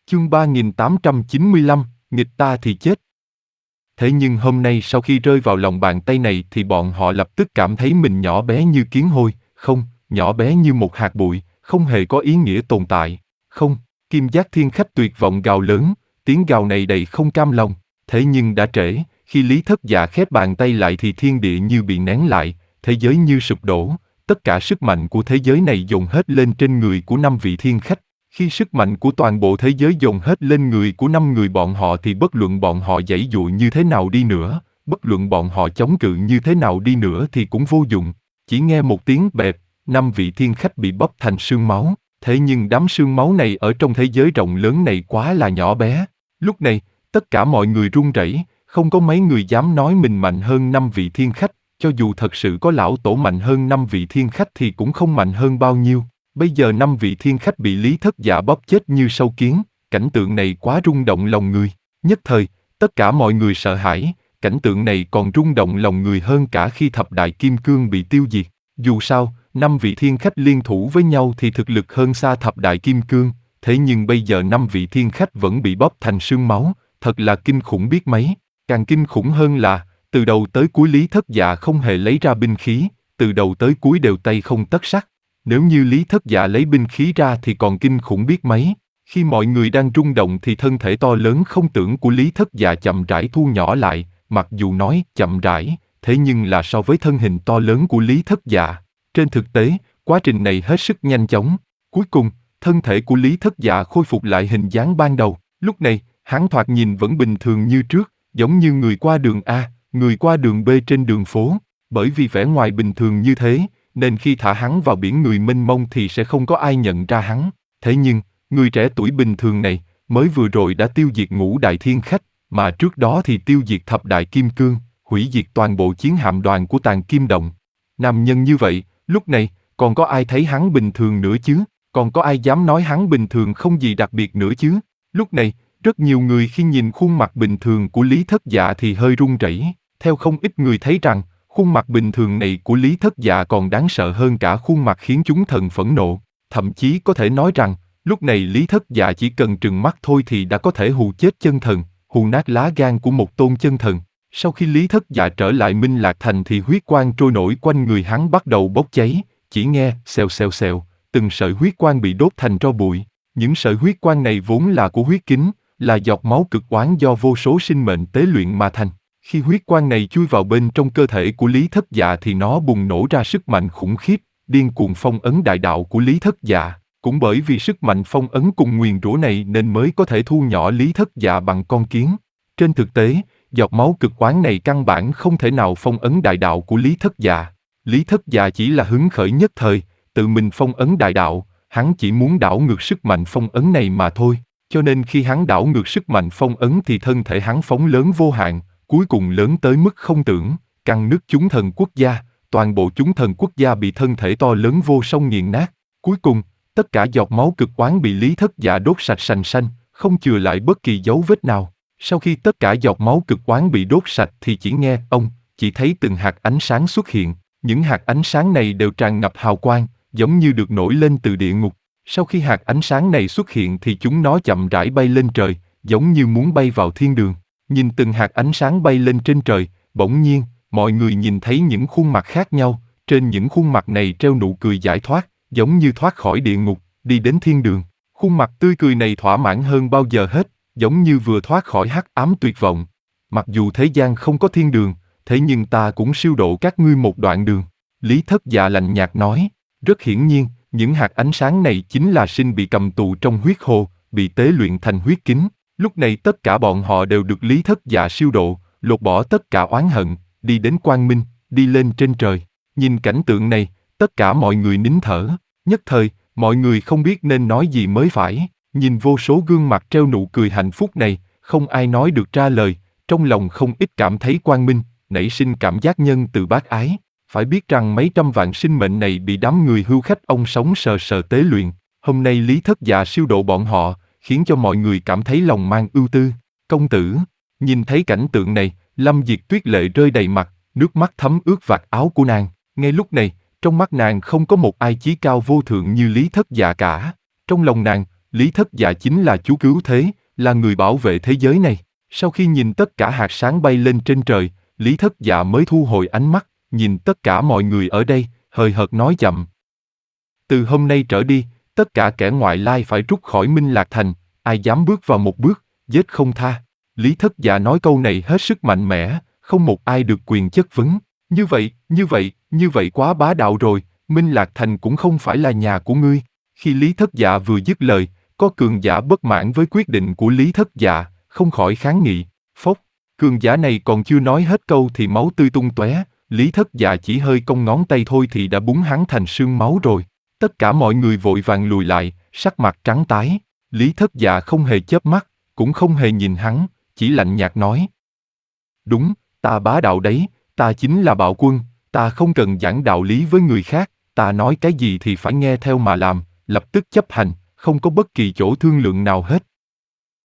Chương 3895, nghịch ta thì chết. Thế nhưng hôm nay sau khi rơi vào lòng bàn tay này thì bọn họ lập tức cảm thấy mình nhỏ bé như kiến hôi, không, nhỏ bé như một hạt bụi, không hề có ý nghĩa tồn tại. Không, Kim Giác Thiên Khách tuyệt vọng gào lớn, tiếng gào này đầy không cam lòng. Thế nhưng đã trễ, khi Lý Thất Dạ khép bàn tay lại thì thiên địa như bị nén lại, thế giới như sụp đổ, tất cả sức mạnh của thế giới này dồn hết lên trên người của 5 vị thiên khách. Khi sức mạnh của toàn bộ thế giới dồn hết lên người của 5 người bọn họ thì bất luận bọn họ giãy dụa như thế nào đi nữa, bất luận bọn họ chống cự như thế nào đi nữa thì cũng vô dụng. Chỉ nghe một tiếng bẹp, 5 vị thiên khách bị bóp thành xương máu. Thế nhưng đám xương máu này ở trong thế giới rộng lớn này quá là nhỏ bé. Lúc này, tất cả mọi người run rẩy, không có mấy người dám nói mình mạnh hơn 5 vị thiên khách, cho dù thật sự có lão tổ mạnh hơn 5 vị thiên khách thì cũng không mạnh hơn bao nhiêu. Bây giờ 5 vị thiên khách bị Lý Thất Dạ bóp chết như sâu kiến, cảnh tượng này quá rung động lòng người. Nhất thời, tất cả mọi người sợ hãi, cảnh tượng này còn rung động lòng người hơn cả khi thập đại kim cương bị tiêu diệt. Dù sao, 5 vị thiên khách liên thủ với nhau thì thực lực hơn xa thập đại kim cương, thế nhưng bây giờ 5 vị thiên khách vẫn bị bóp thành xương máu, thật là kinh khủng biết mấy. Càng kinh khủng hơn là, từ đầu tới cuối Lý Thất Dạ không hề lấy ra binh khí, từ đầu tới cuối đều tay không tấc sắt. Nếu như Lý Thất Dạ lấy binh khí ra thì còn kinh khủng biết mấy. Khi mọi người đang rung động thì thân thể to lớn không tưởng của Lý Thất Dạ chậm rãi thu nhỏ lại, mặc dù nói chậm rãi, thế nhưng là so với thân hình to lớn của Lý Thất Dạ. Trên thực tế, quá trình này hết sức nhanh chóng. Cuối cùng, thân thể của Lý Thất Dạ khôi phục lại hình dáng ban đầu. Lúc này, hắn thoạt nhìn vẫn bình thường như trước, giống như người qua đường A, người qua đường B trên đường phố. Bởi vì vẻ ngoài bình thường như thế, nên khi thả hắn vào biển người mênh mông thì sẽ không có ai nhận ra hắn. Thế nhưng, người trẻ tuổi bình thường này, mới vừa rồi đã tiêu diệt ngũ đại thiên khách, mà trước đó thì tiêu diệt thập đại kim cương, hủy diệt toàn bộ chiến hạm đoàn của Tàng Kim Động. Nam nhân như vậy, lúc này, còn có ai thấy hắn bình thường nữa chứ? Còn có ai dám nói hắn bình thường không gì đặc biệt nữa chứ? Lúc này, rất nhiều người khi nhìn khuôn mặt bình thường của Lý Thất Dạ thì hơi run rẩy. Theo không ít người thấy rằng, khuôn mặt bình thường này của Lý Thất Dạ còn đáng sợ hơn cả khuôn mặt khiến chúng thần phẫn nộ. Thậm chí có thể nói rằng, lúc này Lý Thất Dạ chỉ cần trừng mắt thôi thì đã có thể hù chết chân thần, hù nát lá gan của một tôn chân thần. Sau khi Lý Thất Dạ trở lại Minh Lạc Thành thì huyết quang trôi nổi quanh người hắn bắt đầu bốc cháy, chỉ nghe xèo xèo xèo, từng sợi huyết quang bị đốt thành tro bụi. Những sợi huyết quang này vốn là của huyết kính, là giọt máu cực oán do vô số sinh mệnh tế luyện mà thành. Khi huyết quang này chui vào bên trong cơ thể của Lý Thất Dạ thì nó bùng nổ ra sức mạnh khủng khiếp, điên cuồng phong ấn đại đạo của Lý Thất Dạ. Cũng bởi vì sức mạnh phong ấn cùng nguyền rủa này nên mới có thể thu nhỏ Lý Thất Dạ bằng con kiến. Trên thực tế, giọt máu cực oán này căn bản không thể nào phong ấn đại đạo của Lý Thất Dạ. Lý Thất Dạ chỉ là hứng khởi nhất thời, tự mình phong ấn đại đạo, hắn chỉ muốn đảo ngược sức mạnh phong ấn này mà thôi. Cho nên khi hắn đảo ngược sức mạnh phong ấn thì thân thể hắn phóng lớn vô hạn, cuối cùng lớn tới mức không tưởng, căng nứt chúng thần quốc gia, toàn bộ chúng thần quốc gia bị thân thể to lớn vô song nghiền nát. Cuối cùng, tất cả giọt máu cực oán bị Lý Thất Dạ đốt sạch sành xanh, không chừa lại bất kỳ dấu vết nào. Sau khi tất cả giọt máu cực oán bị đốt sạch thì chỉ nghe chỉ thấy từng hạt ánh sáng xuất hiện. Những hạt ánh sáng này đều tràn ngập hào quang, giống như được nổi lên từ địa ngục. Sau khi hạt ánh sáng này xuất hiện thì chúng nó chậm rãi bay lên trời, giống như muốn bay vào thiên đường. Nhìn từng hạt ánh sáng bay lên trên trời, bỗng nhiên, mọi người nhìn thấy những khuôn mặt khác nhau, trên những khuôn mặt này treo nụ cười giải thoát, giống như thoát khỏi địa ngục, đi đến thiên đường. Khuôn mặt tươi cười này thỏa mãn hơn bao giờ hết, giống như vừa thoát khỏi hắc ám tuyệt vọng. Mặc dù thế gian không có thiên đường, thế nhưng ta cũng siêu độ các ngươi một đoạn đường. Lý Thất Dạ lạnh nhạt nói, rất hiển nhiên, những hạt ánh sáng này chính là sinh bị cầm tù trong huyết hồ, bị tế luyện thành huyết kính. Lúc này tất cả bọn họ đều được Lý Thất Dạ siêu độ, lột bỏ tất cả oán hận, đi đến quang minh, đi lên trên trời. Nhìn cảnh tượng này, tất cả mọi người nín thở. Nhất thời, mọi người không biết nên nói gì mới phải. Nhìn vô số gương mặt treo nụ cười hạnh phúc này, không ai nói được ra lời, trong lòng không ít cảm thấy quang minh, nảy sinh cảm giác nhân từ bác ái. Phải biết rằng mấy trăm vạn sinh mệnh này bị đám người hưu khách ông sống sờ sờ tế luyện. Hôm nay Lý Thất Dạ siêu độ bọn họ, khiến cho mọi người cảm thấy lòng mang ưu tư. Công tử, nhìn thấy cảnh tượng này, Lâm Diệt Tuyết lệ rơi đầy mặt, nước mắt thấm ướt vạt áo của nàng. Ngay lúc này, trong mắt nàng không có một ai chí cao vô thượng như Lý Thất Dạ cả. Trong lòng nàng, Lý Thất Dạ chính là Chúa cứu thế, là người bảo vệ thế giới này. Sau khi nhìn tất cả hạt sáng bay lên trên trời, Lý Thất Dạ mới thu hồi ánh mắt, nhìn tất cả mọi người ở đây, hời hợt nói chậm. Từ hôm nay trở đi, tất cả kẻ ngoại lai phải rút khỏi Minh Lạc Thành, ai dám bước vào một bước, giết không tha. Lý Thất Dạ nói câu này hết sức mạnh mẽ, không một ai được quyền chất vấn. Như vậy quá bá đạo rồi, Minh Lạc Thành cũng không phải là nhà của ngươi. Khi Lý Thất Dạ vừa dứt lời, có cường giả bất mãn với quyết định của Lý Thất Dạ, không khỏi kháng nghị. Phốc, cường giả này còn chưa nói hết câu thì máu tươi tung tóe, Lý Thất Dạ chỉ hơi cong ngón tay thôi thì đã búng hắn thành sương máu rồi. Tất cả mọi người vội vàng lùi lại, sắc mặt trắng tái. Lý Thất Dạ không hề chớp mắt, cũng không hề nhìn hắn, chỉ lạnh nhạt nói. Đúng, ta bá đạo đấy, ta chính là bạo quân, ta không cần giảng đạo lý với người khác, ta nói cái gì thì phải nghe theo mà làm, lập tức chấp hành, không có bất kỳ chỗ thương lượng nào hết.